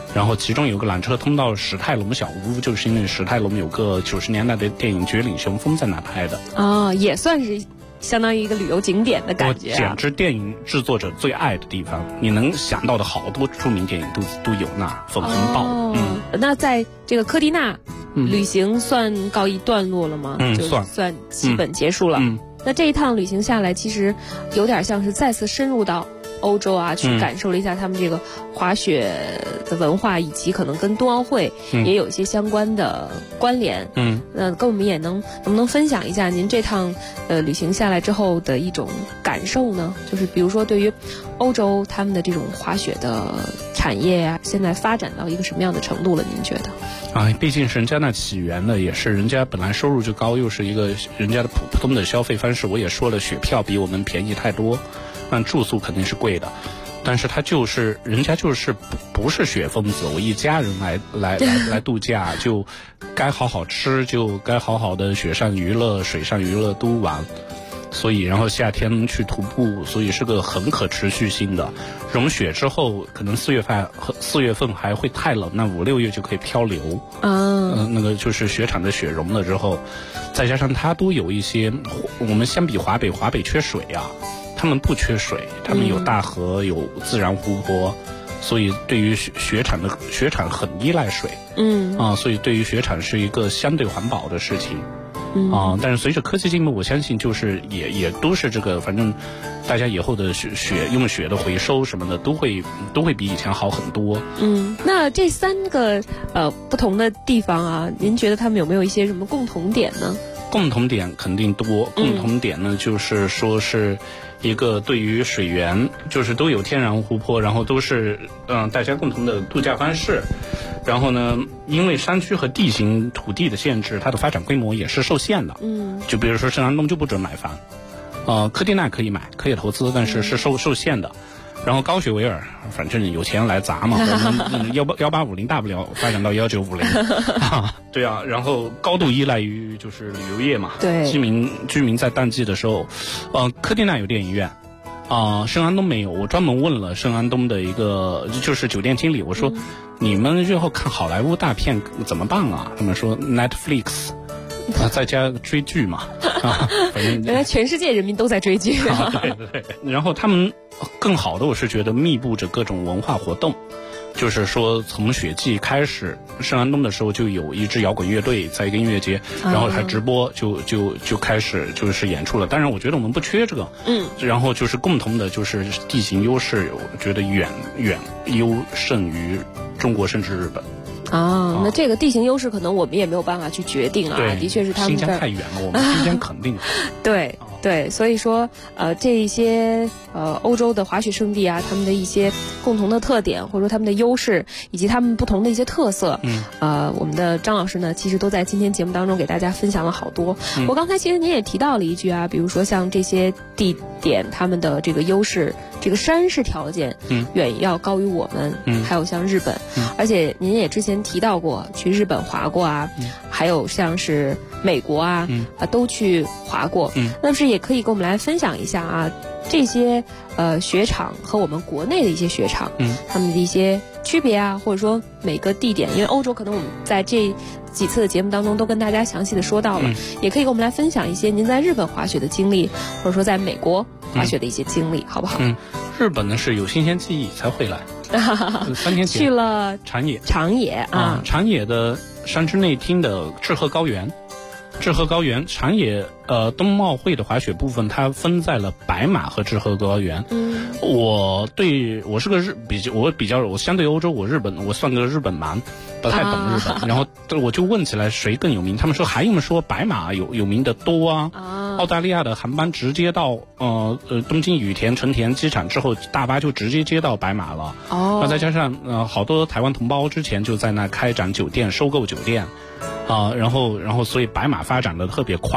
然后其中有个缆车通到史泰龙小屋，就是因为史泰龙有个90年代的电影《绝岭雄风》在那拍的啊，也算是相当于一个旅游景点的感觉、 简直电影制作者最爱的地方，你能想到的好多著名电影都有那儿。粉红豹， 那在这个科蒂纳，旅行算告一段落了吗？就算基本结束了。那这一趟旅行下来，其实有点像是再次深入到欧洲啊，去感受了一下他们这个滑雪的文化，以及可能跟冬奥会也有一些相关的关联。那跟我们也能不能分享一下您这趟旅行下来之后的一种感受呢？就是比如说对于欧洲他们的这种滑雪的产业啊，现在发展到一个什么样的程度了？您觉得？ 毕竟是人家那起源的，也是人家本来收入就高，又是一个人家的普通的消费方式。我也说了，雪票比我们便宜太多。但住宿肯定是贵的，但是他就是人家就是不是雪疯子，我一家人来度假，就该好好吃，就该好好的雪上娱乐、水上娱乐都玩。所以然后夏天去徒步，所以是个很可持续性的。融雪之后，可能4月份还会太冷，那5、6月就可以漂流。那个就是雪场的雪融了之后，再加上它都有一些，我们相比华北缺水啊。他们不缺水，他们有大河，有自然湖泊，所以对于雪场很依赖水。所以对于雪场是一个相对环保的事情。但是随着科技进步，我相信就是也都是这个，反正大家以后的用雪的回收什么的都会比以前好很多。 那这3个不同的地方啊，您觉得他们有没有一些什么共同点呢？ 共同点肯定多，共同点呢就是说是一个对于水源，就是都有天然湖泊，然后都是大家共同的度假方式。然后呢，因为山区和地形土地的限制，它的发展规模也是受限的。就比如说圣安东就不准买房，科蒂纳可以买，可以投资，但是是受限的。然后高雪维尔，反正有钱来砸嘛，1850大不了发展到1950。对啊，然后高度依赖于就是旅游业嘛。 对， 居民在淡季的时候，科蒂纳有电影院，圣安东没有。我专门问了圣安东的一个就是酒店经理，我说你们日后看好莱坞大片怎么办啊？他们说 Netflix。在家追剧嘛，反正原来全世界人民都在追剧。 对，然后他们更好的，我是觉得密布着各种文化活动。就是说从雪季开始，圣安东的时候就有一支摇滚乐队在一个音乐节，然后还直播就开始就是演出了。当然我觉得我们不缺这个，然后就是共同的就是地形优势，我觉得远优胜于中国甚至日本。 那这个地形优势可能我们也没有办法去决定啊，的确是他们新疆太远了，我们新疆肯定对，所以说这一些欧洲的滑雪胜地啊，他们的一些共同的特点，或者说他们的优势，以及他们不同的一些特色，我们的张老师呢，其实都在今天节目当中给大家分享了好多。我刚才其实您也提到了一句啊，比如说像这些地点，他们的这个优势，这个山势条件，远要高于我们，还有像日本，而且您也之前提到过去日本滑过啊，还有像是美国啊，都去滑过，那是也可以跟我们来分享一下啊，这些雪场和我们国内的一些雪场，他们的一些区别啊，或者说每个地点，因为欧洲可能我们在这几次的节目当中都跟大家详细的说到了，也可以跟我们来分享一些您在日本滑雪的经历，或者说在美国滑雪的一些经历，好不好？ 日本呢是有新鲜记忆才会来，3天前去了长野啊， 长野的山之内厅的志贺高原，长野冬奥会的滑雪部分，它分在了白马和志贺高原。我是个我相对欧洲，我算个日本盲，不太懂日本。然后我就问起来谁更有名，他们说还用说白马有名的多啊。澳大利亚的航班直接到东京羽田成田机场之后，大巴就直接接到白马了。那再加上好多台湾同胞之前就在那开展酒店，收购酒店。然后所以白马发展的特别快，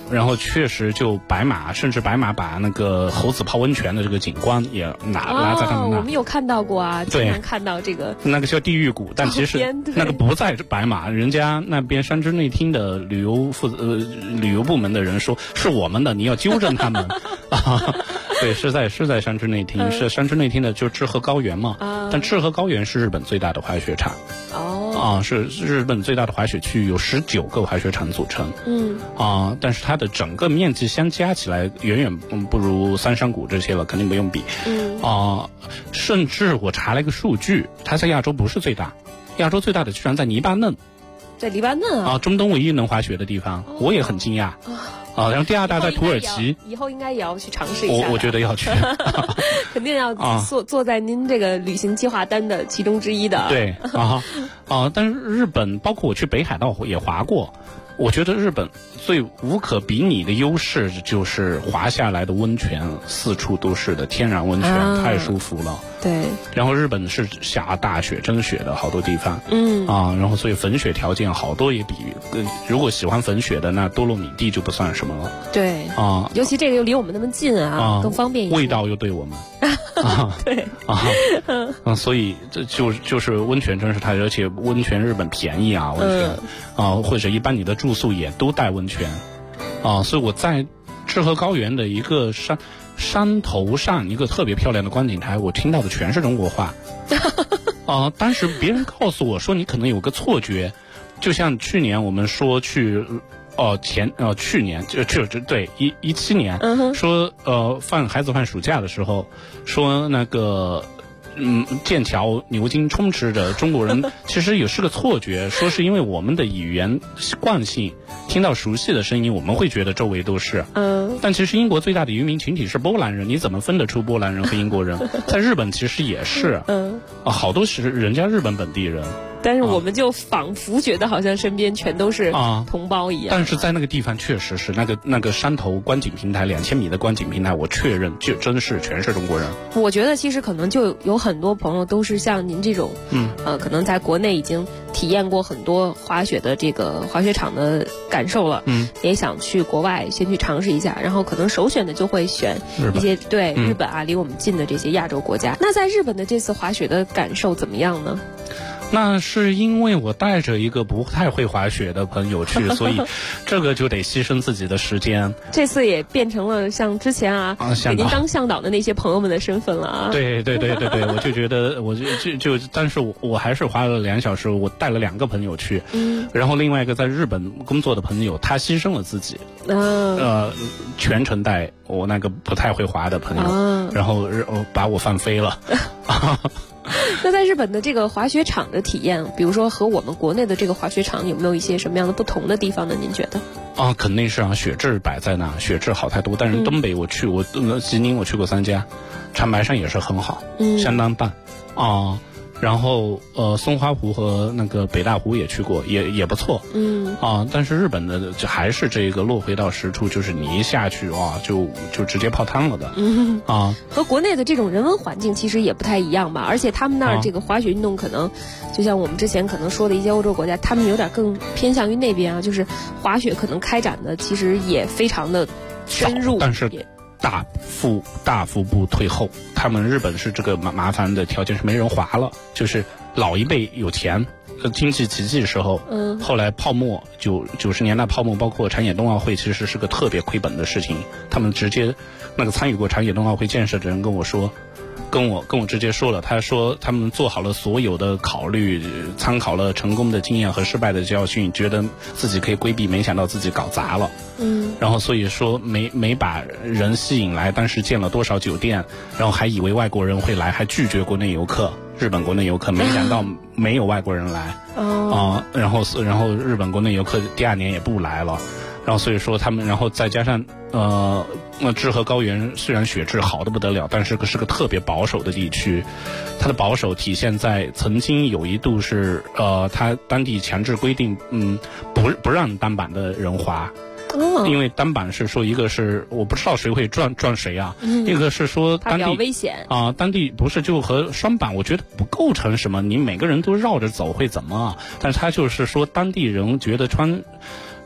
然后确实就白马，甚至白马把那个猴子泡温泉的这个景观也拿在他们那。 我们有看到过啊，经常看到这个。 那个叫地狱谷，但其实那个不在白马，人家那边山之内厅的旅游部门的人说是我们的，你要纠正他们啊。对，是在山之内厅，是山之内厅的，就是志贺高原嘛。但志贺高原是日本最大的滑雪场。是日本最大的滑雪区，有19个滑雪场组成。但是它的整个面积相加起来远远不如三山谷这些了，肯定不用比。甚至我查了一个数据，它在亚洲不是最大，亚洲最大的居然在黎巴嫩。 在黎巴嫩啊？ 中东唯一能滑雪的地方，我也很惊讶。然后第二大在土耳其， 以后应该也要去尝试一下。 我觉得要去， 肯定要坐在您这个旅行计划单的其中之一的。 对但是日本，包括我去北海道也滑过，我觉得日本最无可比拟的优势就是滑下来的温泉，四处都是的天然温泉，太舒服了。 对， 然后日本是下大雪真雪的好多地方，然后所以粉雪条件好多也比如果喜欢粉雪的，那多洛米蒂就不算什么了。 对尤其这个又离我们那么近更方便一些， 味道又对我们对所以这就是温泉真是它，而且温泉日本便宜温泉或者一般你的住宿也都带温泉所以我在志贺高原的一个山头上一个特别漂亮的观景台，我听到的全是中国话当时别人告诉我说你可能有个错觉，就像去年我们说去去年对17年说孩子放暑假的时候说那个剑桥牛津充斥着中国人，其实也是个错觉，说是因为我们的语言惯性，听到熟悉的声音我们会觉得周围都是但其实英国最大的移民群体是波兰人，你怎么分得出波兰人和英国人？在日本其实也是好多是人家日本本地人， 但是我们就仿佛觉得好像身边全都是同胞一样但是在那个地方确实是那个山头观景平台2000米的观景平台，我确认就真是全是中国人。 我觉得其实可能就有很多朋友都是像您这种可能在国内已经体验过很多滑雪的这个滑雪场的感受了也想去国外先去尝试一下，然后可能首选的就会选一些日本离我们近的这些亚洲国家。那在日本的这次滑雪的感受怎么样呢？ 那是因为我带着一个不太会滑雪的朋友去，所以这个就得牺牲自己的时间。 这次也变成了像之前给您当向导的那些朋友们的身份了对，我就觉得但是我还是花了2小时，我带了2个朋友去，然后另外一个在日本工作的朋友，他牺牲了自己，全程带我那个不太会滑的朋友，然后把我放飞了。 那在日本的这个滑雪场的体验，比如说和我们国内的这个滑雪场有没有一些什么样的不同的地方呢？您觉得？ 肯定是雪质摆在那，雪质好太多。但是东北我去，吉林我去过3家，长白山也是很好，相当棒然后松花湖和那个北大湖也去过，也不错。但是日本的就还是这个落回到实处，就是你一下去就直接泡汤了的。 和国内的这种人文环境其实也不太一样吧，而且他们那儿这个滑雪运动可能就像我们之前可能说的一些欧洲国家，他们有点更偏向于那边就是滑雪可能开展的其实也非常的深入， 但是大幅度退后。他们日本是这个麻烦的条件是没人滑了，就是老一辈有钱，经济奇迹的时候，后来泡沫90年代泡沫，包括长野冬奥会，其实是个特别亏本的事情。他们直接那个参与过长野冬奥会建设的人跟我说。跟我直接说了，他说他们做好了所有的考虑，参考了成功的经验和失败的教训，觉得自己可以规避，没想到自己搞砸了。然后所以说没把人吸引来，当时建了多少酒店，然后还以为外国人会来，还拒绝国内游客，日本国内游客，没想到没有外国人来。然后日本国内游客第2年也不来了。然后所以说他们，然后再加上志贺高原虽然雪质好的不得了，但是是个特别保守的地区。它的保守体现在曾经有一度是它当地强制规定不让单板的人滑。因为单板是说一个是我不知道谁会撞谁一个是说当地比较危险当地不是就和双板我觉得不构成什么，你每个人都绕着走会怎么但是他就是说当地人觉得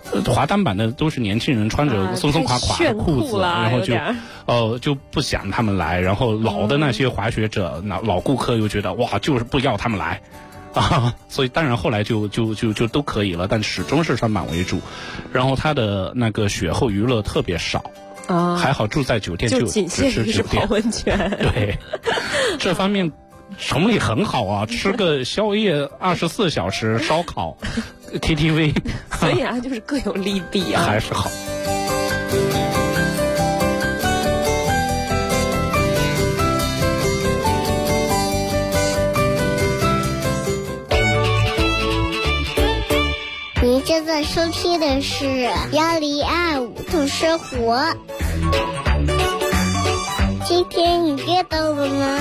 滑单板的都是年轻人，穿着松松垮垮的裤子，然后就不想他们来，然后老的那些滑雪者、老顾客又觉得哇，就是不要他们来。所以当然后来就都可以了，但始终是双板为主。然后它的那个雪后娱乐特别少还好住在酒店就仅限于是泡温泉。 对，这方面崇礼很好啊，吃个宵夜24小时烧烤KTV 所以啊就是各有利弊啊， 还是好。 您正在收听的是1025动生活。今天你练到了吗？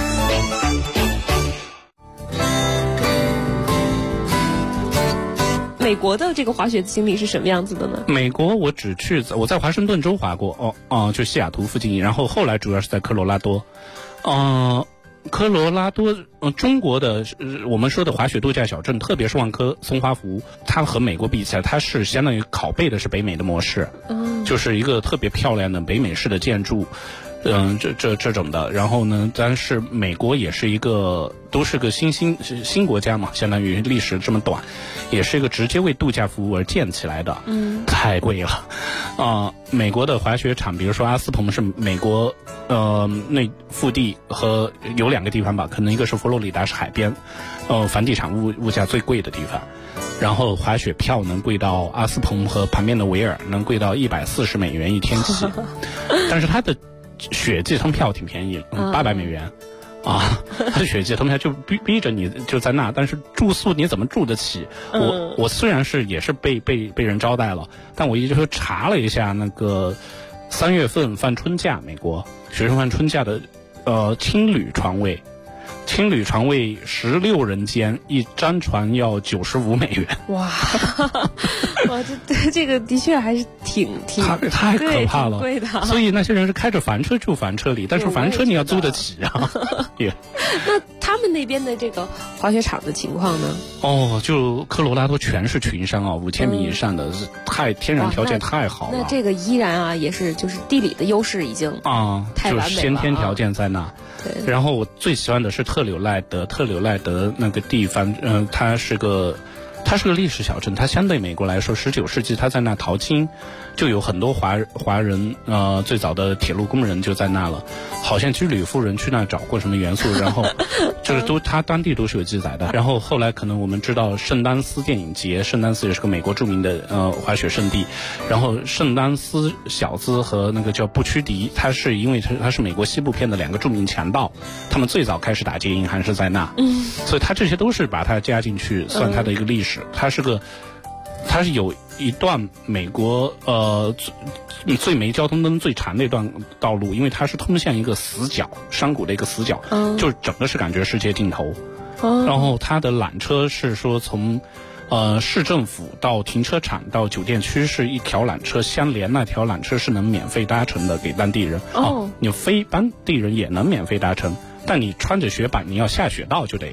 美国的这个滑雪经历是什么样子的呢？ 美国我在华盛顿州滑过，就西雅图附近，然后后来主要是在科罗拉多，科罗拉多，中国的我们说的滑雪度假小镇，特别是万科松花湖，它和美国比起来，它是相当于拷贝的是北美的模式，就是一个特别漂亮的北美式的建筑。这种的，然后呢，但是美国也是一个都是个新国家嘛，相当于历史这么短，也是一个直接为度假服务而建起来的，太贵了，美国的滑雪场，比如说阿斯彭是美国那腹地和有2个地方吧，可能一个是佛罗里达是海边，房地产物价最贵的地方，然后滑雪票能贵到阿斯彭和旁边的维尔能贵到$140一天起，但是它的雪季通票挺便宜，$800它雪季通票就逼着你就在那，但是住宿你怎么住得起？我虽然也是被人招待了，但我一直说查了一下那个3月份放春假，美国学生放春假的青旅床位16人间，一张床要$95。 哇，这个的确还是挺太可怕了， 贵的。 所以那些人是开着房车住房车里，但是房车你要租得起啊。 那他们那边的这个滑雪场的情况呢？ 就科罗拉多全是群山5000米以上的，天然条件太好了。 那这个依然也是就是地理的优势已经太完美了， 就是先天条件在那。对。然后我最喜欢的是特柳赖德那个地方，它是个历史小镇，它相对美国来说19世纪它在那淘金，就有很多华人，最早的铁路工人就在那了，好像居里夫人去那找过什么元素，然后就是它当地都是有记载的。然后后来可能我们知道圣丹斯电影节，圣丹斯也是个美国著名的滑雪圣地，然后圣丹斯小子和那个叫布屈迪，它是因为它是美国西部片的2个著名强盗，他们最早开始打劫银行是在那，所以它这些都是把它加进去算它的一个历史。它是有一段美国最没交通灯最长的一段道路，因为它是通向一个死角，山谷的一个死角，就整个是感觉世界尽头。然后它的缆车是说从市政府到停车场到酒店区是一条缆车相连，那条缆车是能免费搭乘的给当地人。你非当地人也能免费搭乘，但你穿着雪板你要下雪道就得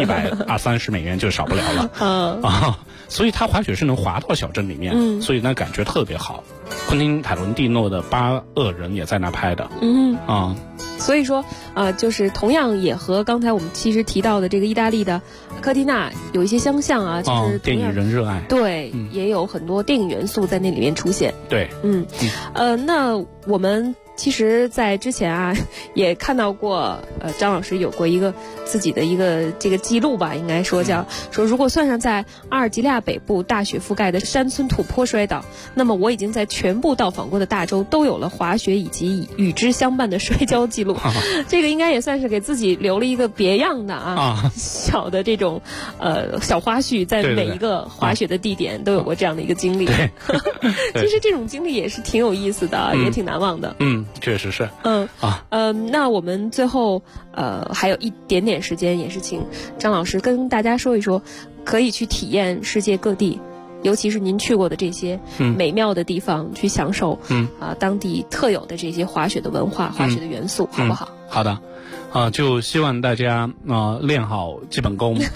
$120-30就少不了了。所以它滑雪是能滑到小镇里面，所以那感觉特别好。昆汀·塔伦蒂诺的《8恶人》也在那拍的。 所以说就是同样也和刚才我们其实提到的这个意大利的科蒂纳有一些相像啊，就是电影人热爱， 对，也有很多电影元素在那里面出现。 对， 那我们其实在之前也看到过张老师有过一个自己的一个这个记录吧，应该说说如果算上在阿尔及利亚北部大雪覆盖的山村土坡摔倒，那么我已经在全部到访过的大洲都有了滑雪以及与之相伴的摔跤记录。这个应该也算是给自己留了一个别样的小的这种小花絮，在每一个滑雪的地点都有过这样的一个经历。其实这种经历也是挺有意思的，也挺难忘的。 确实是。 那我们最后还有一点点时间，也是请张老师跟大家说一说，可以去体验世界各地，尤其是您去过的这些美妙的地方，去享受当地特有的这些滑雪的文化、滑雪的元素，好不好？ 好的。就希望大家练好基本功，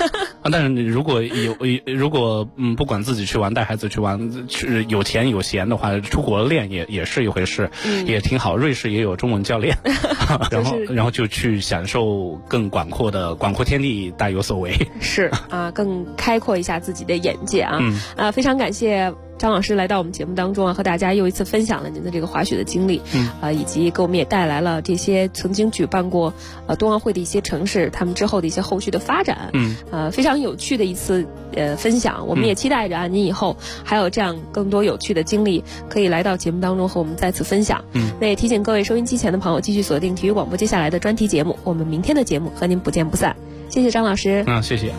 但是如果不管自己去玩带孩子去玩，有钱有闲的话，出国练也是一回事，也挺好。瑞士也有中文教练，然后就去享受更广阔天地，大有所为。 是啊，更开阔一下自己的眼界啊。非常感谢张老师来到我们节目当中啊，和大家又一次分享了您的这个滑雪的经历，以及给我们也带来了这些曾经举办过冬奥会的一些城市，他们之后的一些后续的发展，非常有趣的一次分享。我们也期待着您以后还有这样更多有趣的经历可以来到节目当中和我们再次分享。那也提醒各位收音机前的朋友继续锁定体育广播接下来的专题节目，我们明天的节目和您不见不散。谢谢张老师。 谢谢。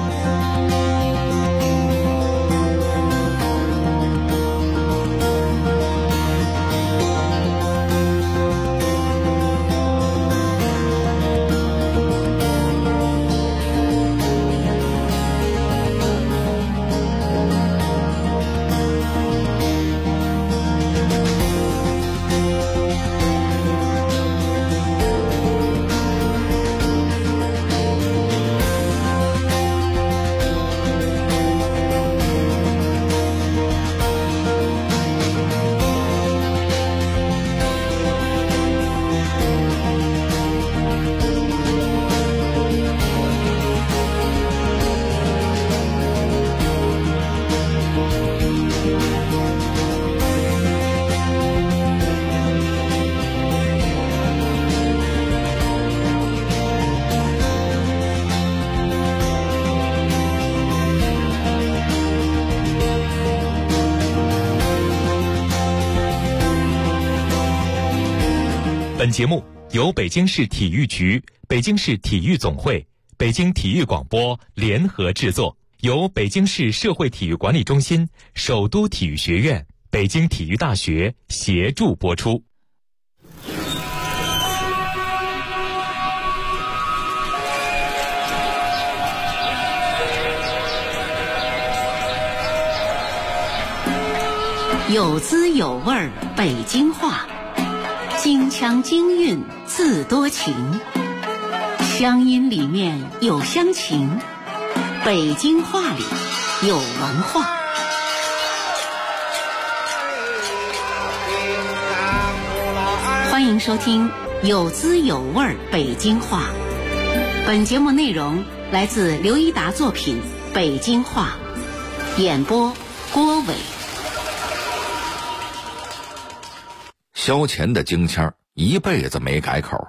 本节目由北京市体育局、北京市体育总会、北京体育广播联合制作，由北京市社会体育管理中心、首都体育学院、北京体育大学协助播出。 有滋有味儿北京话，京腔京韵自多情，乡音里面有乡情，北京话里有文化。欢迎收听有滋有味儿北京话。本节目内容来自刘一达作品《北京话》，演播郭伟。 萧乾的京腔一辈子没改口。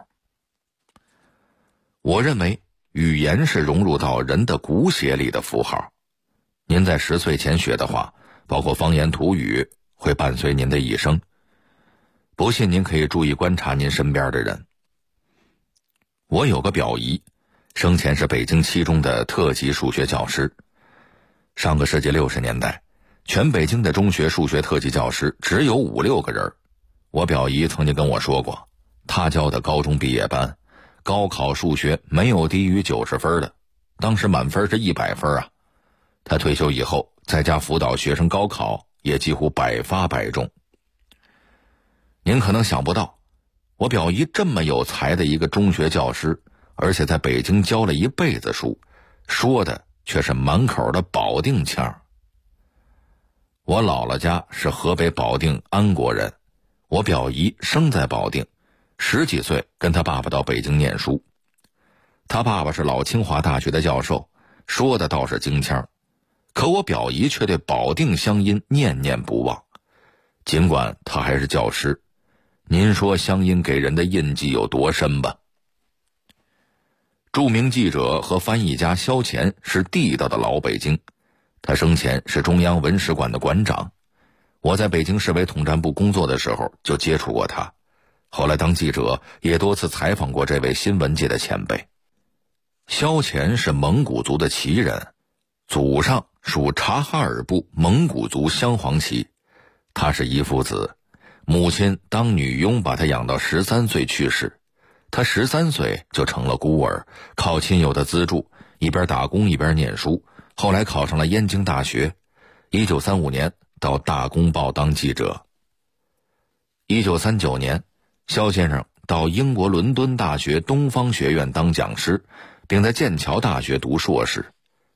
我认为语言是融入到人的骨血里的符号。您在10岁前学的话，包括方言土语，会伴随您的一生。不信您可以注意观察您身边的人。我有个表姨，生前是北京七中的特级数学教师。上个世纪60年代，全北京的中学数学特级教师只有5、6个人。我表姨曾经跟我说过，她教的高中毕业班，高考数学没有低于90分的，当时满分是100分啊。她退休以后，在家辅导学生高考，也几乎百发百中。您可能想不到，我表姨这么有才的一个中学教师，而且在北京教了一辈子书，说的却是满口的保定腔。我姥姥家是河北保定安国人，我表姨生在保定，10几岁跟他爸爸到北京念书。他爸爸是老清华大学的教授，说的倒是京腔，可我表姨却对保定乡音念念不忘。尽管他还是教师，您说乡音给人的印记有多深吧？著名记者和翻译家萧乾是地道的老北京，他生前是中央文史馆的馆长。我在北京市委统战部工作的时候就接触过他，后来当记者也多次采访过这位新闻界的前辈。萧乾是蒙古族的旗人，祖上属察哈尔部蒙古族镶黄旗。他是一父子，母亲当女佣把他养到13岁去世，他13岁就成了孤儿，靠亲友的资助，一边打工一边念书，后来考上了燕京大学。1935年到大公报当记者。1939年，萧先生到英国伦敦大学东方学院当讲师，并在剑桥大学读硕士。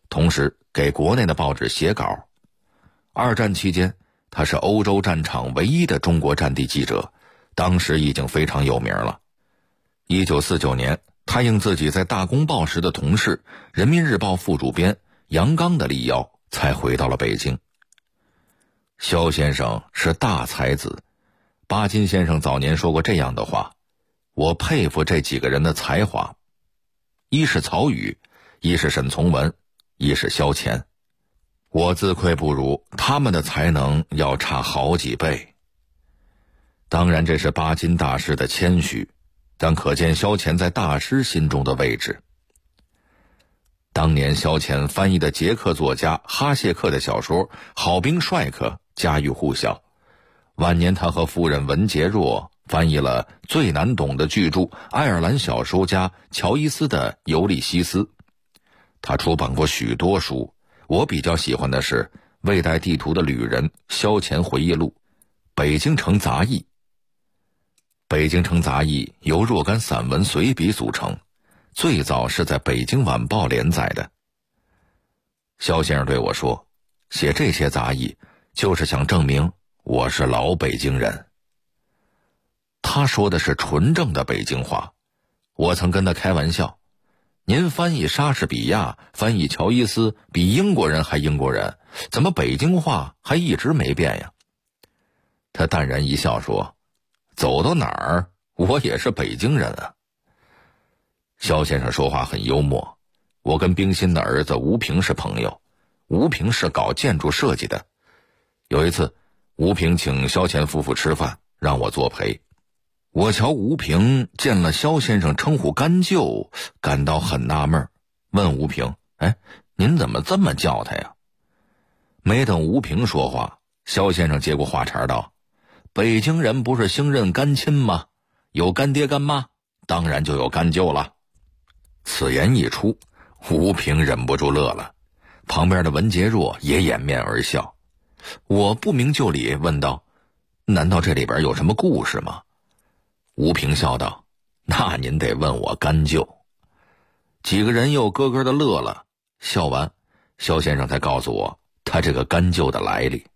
同时给国内的报纸写稿。二战期间，他是欧洲战场唯一的中国战地记者，当时已经非常有名了。1949年，他应自己在大公报时的同事人民日报副主编杨刚的力邀，才回到了北京。萧先生是大才子，巴金先生早年说过这样的话：我佩服这几个人的才华，一是曹禺，一是沈从文，一是萧乾。我自愧不如，他们的才能要差好几倍。当然这是巴金大师的谦虚，但可见萧乾在大师心中的位置。当年萧乾翻译的捷克作家哈谢克的小说《好兵帅克》家喻户晓，晚年他和夫人文洁若翻译了最难懂的巨著爱尔兰小说家乔伊斯的《尤利西斯》。他出版过许多书，我比较喜欢的是《未带地图的旅人》萧乾回忆录、北京城杂役。北京城杂役由若干散文随笔组成，最早是在北京晚报连载的。萧先生对我说，写这些杂役就是想证明我是老北京人。他说的是纯正的北京话，我曾跟他开玩笑，您翻译莎士比亚，翻译乔伊斯，比英国人还英国人，怎么北京话还一直没变呀？他淡然一笑说，走到哪儿我也是北京人啊。萧先生说话很幽默，我跟冰心的儿子吴平是朋友，吴平是搞建筑设计的。有一次吴平请萧乾夫妇吃饭，让我作陪。我瞧吴平见了萧先生称呼干舅，感到很纳闷，问吴平，您怎么这么叫他呀？没等吴平说话，萧先生接过话茬道，北京人不是兴认干亲吗？有干爹干妈，当然就有干舅了。此言一出，吴平忍不住乐了，旁边的文洁若也掩面而笑。我不明就里问道，难道这里边有什么故事吗？吴平笑道，那您得问我干舅。几个人又咯咯的乐了，笑完萧先生才告诉我他这个干舅的来历。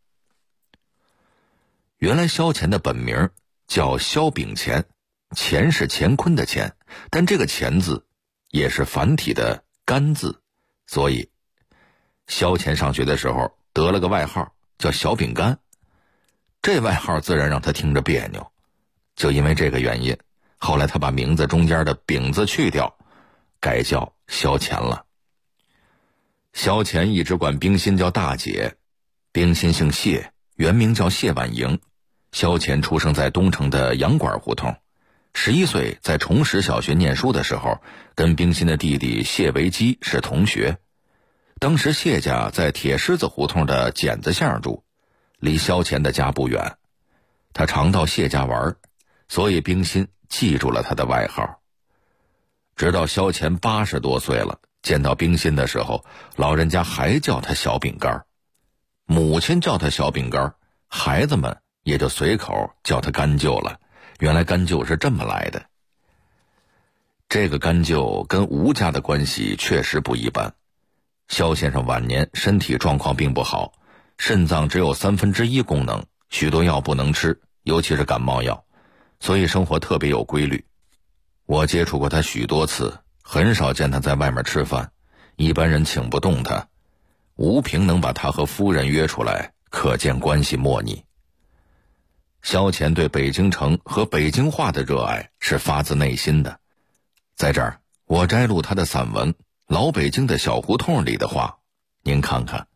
原来萧乾的本名叫萧秉乾，乾是乾坤的乾，但这个乾字也是繁体的干字，所以萧乾上学的时候得了个外号叫小饼干，这外号自然让他听着别扭。就因为这个原因，后来他把名字中间的饼字去掉，改叫萧乾了。萧乾一直管冰心叫大姐，冰心姓谢，原名叫谢婉莹。萧乾出生在东城的洋馆胡同，11岁在崇实小学念书的时候，跟冰心的弟弟谢维基是同学。当时谢家在铁狮子胡同的剪子巷住，离萧乾的家不远。他常到谢家玩，所以冰心记住了他的外号。直到萧乾80多岁了，见到冰心的时候，老人家还叫他小饼干，母亲叫他小饼干，孩子们也就随口叫他干舅了。原来干舅是这么来的。这个干舅跟吴家的关系确实不一般。萧先生晚年身体状况并不好，肾脏只有1/3功能，许多药不能吃，尤其是感冒药，所以生活特别有规律。我接触过他许多次，很少见他在外面吃饭，一般人请不动他。吴平能把他和夫人约出来，可见关系莫逆。萧乾对北京城和北京话的热爱是发自内心的。在这儿我摘录他的散文《老北京的小胡同》里的话，您看看，